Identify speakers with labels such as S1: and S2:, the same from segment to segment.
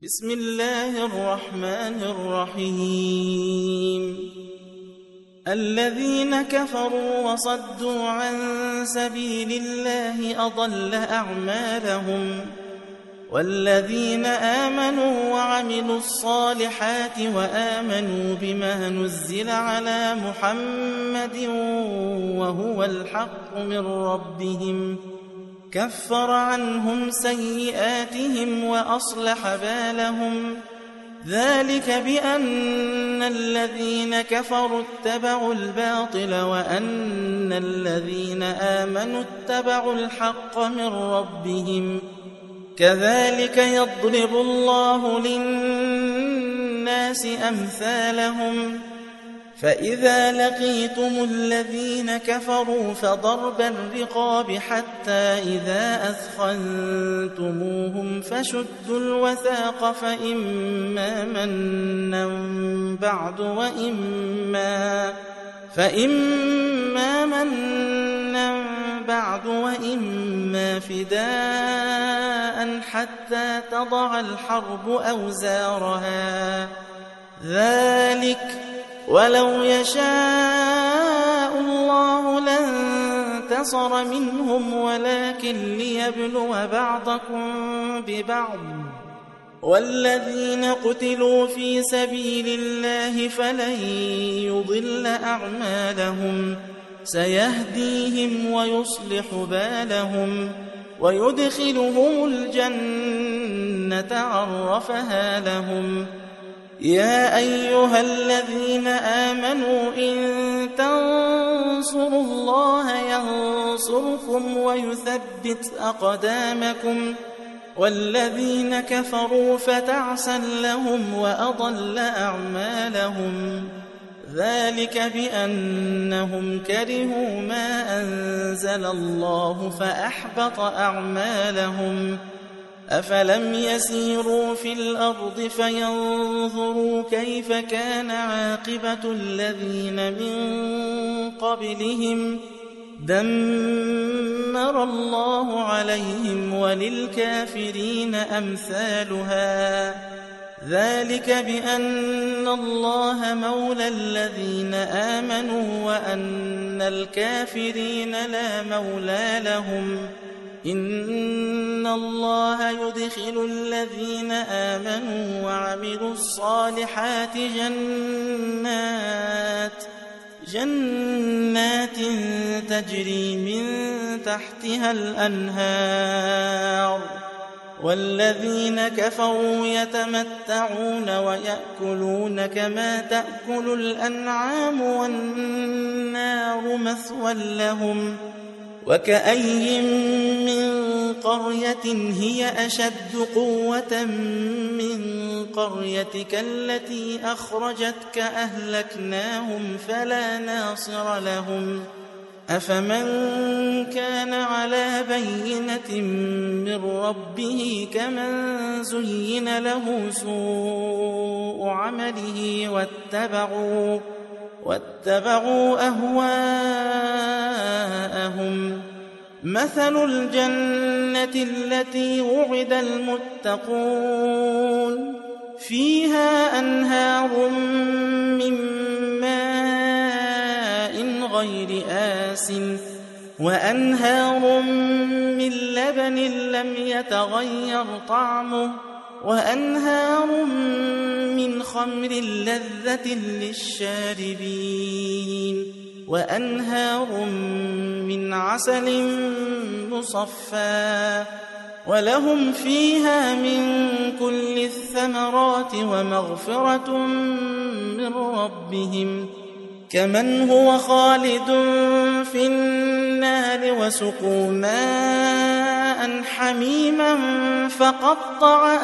S1: بسم الله الرحمن الرحيم الذين كفروا وصدوا عن سبيل الله أضل أعمالهم والذين آمنوا وعملوا الصالحات وآمنوا بما نزل على محمد وهو الحق من ربهم كفر عنهم سيئاتهم وأصلح بالهم ذلك بأن الذين كفروا اتبعوا الباطل وأن الذين آمنوا اتبعوا الحق من ربهم كذلك يضرب الله للناس أمثالهم فإذا لقيتم الذين كفروا فضرب الرقاب حتى إذا أثخنتموهم فشدوا الوثاق فإما منا بعد وإما فداء حتى تضع الحرب أوزارها ذلك ولو يشاء الله لانتصر منهم ولكن ليبلو بعضكم ببعض والذين قتلوا في سبيل الله فلن يضل أعمالهم سيهديهم ويصلح بالهم ويدخلهم الجنة عرفها لهم يا أيها الذين آمنوا إن تنصروا الله ينصركم ويثبت أقدامكم والذين كفروا فتعسا لهم وأضل أعمالهم ذلك بأنهم كرهوا ما أنزل الله فأحبط أعمالهم أفلم يسيروا في الأرض فينظروا كيف كان عاقبة الذين من قبلهم دمر الله عليهم وللكافرين أمثالها ذلك بأن الله مولى الذين آمنوا وأن الكافرين لا مولى لهم إن الله يدخل الذين آمنوا وعملوا الصالحات جنات تجري من تحتها الأنهار والذين كفروا يتمتعون ويأكلون كما تأكل الأنعام والنار مثوى لهم وكأي من قرية هي أشد قوة من قريتك التي أخرجتك أهلكناهم فلا ناصر لهم أفمن كان على بينة من ربه كمن زين له سوء عمله واتبعوا أهواءهم مثل الجنة التي وعد المتقون فيها أنهار من ماء غير آسٍ وأنهار من لبن لم يتغير طعمه وأنهار من خمر لذة للشاربين وأنهار من عسل مصفى ولهم فيها من كل الثمرات ومغفرة من ربهم كمن هو خالد في النار وسقوا ماء حميما فقطع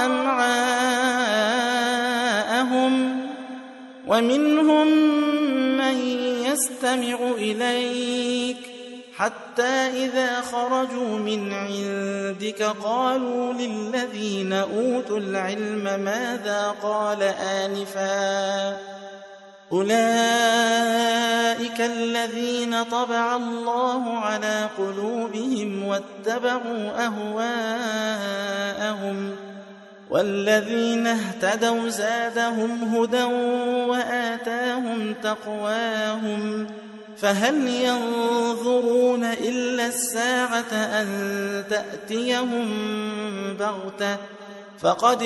S1: أمعاءهم ومنهم من يستمع إليك حتى إذا خرجوا من عندك قالوا للذين أوتوا العلم ماذا قال آنفا أولئك الذين طبع الله على قلوبهم واتبعوا أهواءهم والذين اهتدوا زادهم هدى وآتاهم تقواهم فهل ينظرون إلا الساعة أن تأتيهم بغتة فقد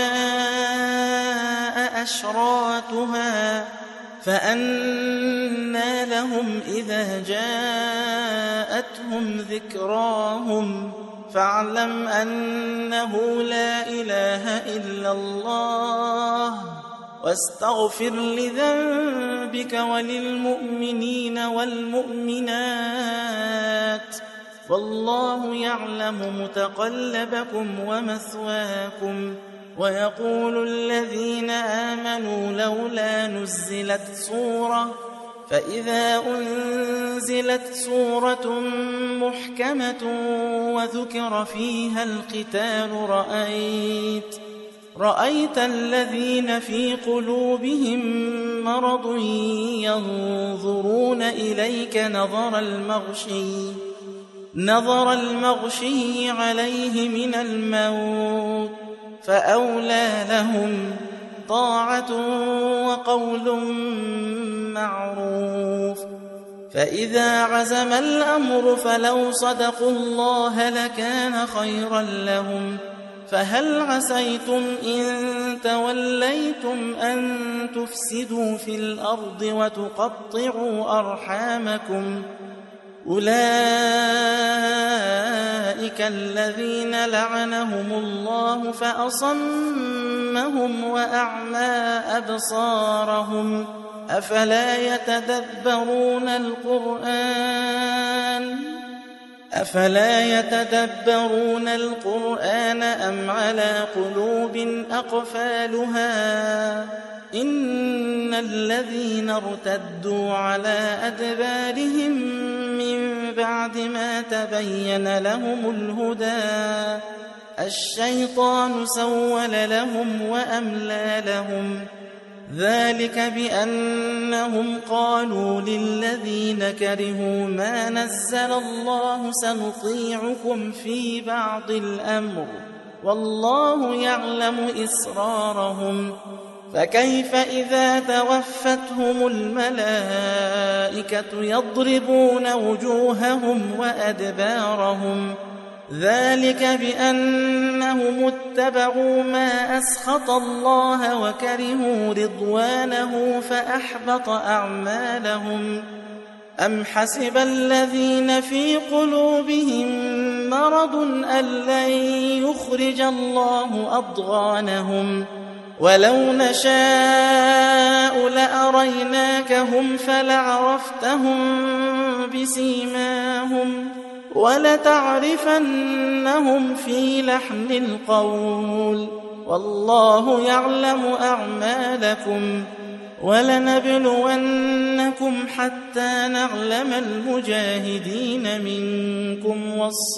S1: جاء أشراطها فأنى لهم إذا جاءتهم ذكراهم فاعلم أنه لا إله إلا الله واستغفر لذنبك وللمؤمنين والمؤمنات والله يعلم متقلبكم ومثواكم ويقول الذين آمنوا لولا نزلت سورة فإذا أنزلت سورة محكمة وذكر فيها القتال رأيت الذين في قلوبهم مرض ينظرون إليك نظر المغشي عليه من الموت فأولى لهم طاعة وقول معروف فإذا عزم الأمر فلو صدقوا الله لكان خيرا لهم فهل عسيتم إن توليتم أن تفسدوا في الأرض وتقطعوا أرحامكم أولئك الذين لعنهم الله فأصمهم وأعمى أبصارهم أفلا يتدبرون القرآن أم على قلوب أقفالها إن الذين ارتدوا على أدبارهم من بعد ما تبين لهم الهدى الشيطان سول لهم وأملى لهم ذلك بأنهم قالوا للذين كرهوا ما نزل الله سنطيعكم في بعض الأمر والله يعلم إسرارهم فكيف إذا توفتهم الملائكة يضربون وجوههم وأدبارهم ذلك بأنهم اتبعوا ما أسخط الله وكرهوا رضوانه فأحبط أعمالهم أم حسب الذين في قلوبهم مرض أن لن يخرج الله أضغانهم ولو نشاء لأريناكهم فلعرفتهم بسيماهم ولتعرفنهم في لحن القول والله يعلم أعمالكم ولنبلونكم حتى نعلم المجاهدين منكم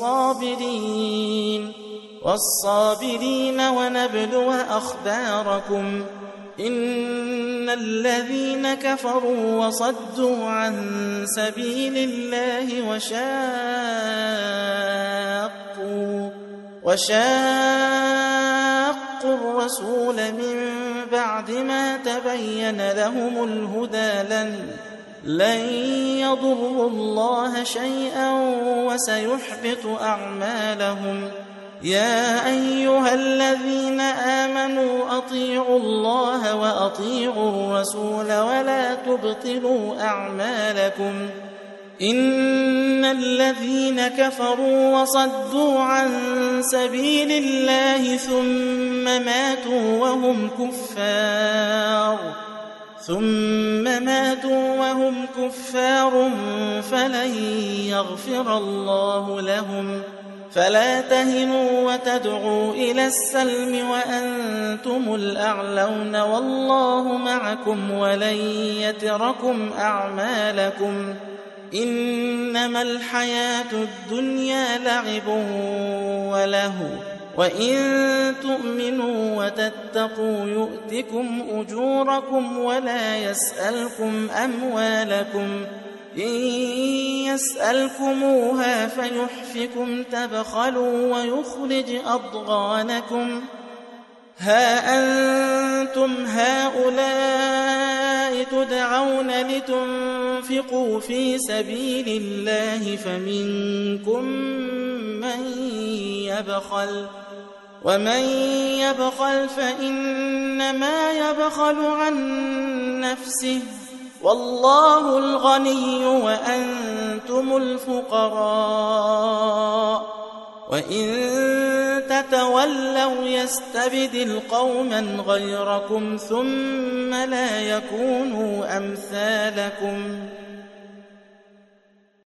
S1: والصابرين ونبلو أخباركم إن الذين كفروا وصدوا عن سبيل الله وشاقوا الرسول من بعد ما تبين لهم الهدى لن يضروا الله شيئا وسيحبط أعمالهم يا أيها الذين آمنوا أطيعوا الله وأطيعوا الرسول ولا تبطلوا أعمالكم إن الذين كفروا وصدوا عن سبيل الله ثم ماتوا وهم كفار فلن يغفر الله لهم فلا تهنوا وتدعوا إلى السلم وأنتم الأعلون والله معكم ولن يتركم أعمالكم إنما الحياة الدنيا لعب ولهو وإن تؤمنوا وتتقوا يؤتكم أجوركم ولا يسألكم أموالكم إن يسألكموها فيحفكم تبخلوا ويخرج أضغانكم ها أنتم هؤلاء تدعون لتنفقوا في سبيل الله فمنكم من يبخل ومن يبخل فإنما يبخل عن نفسه والله الغني وأنتم الفقراء وإن تتولوا يستبدل قوما غيركم ثم لا يكونوا أمثالكم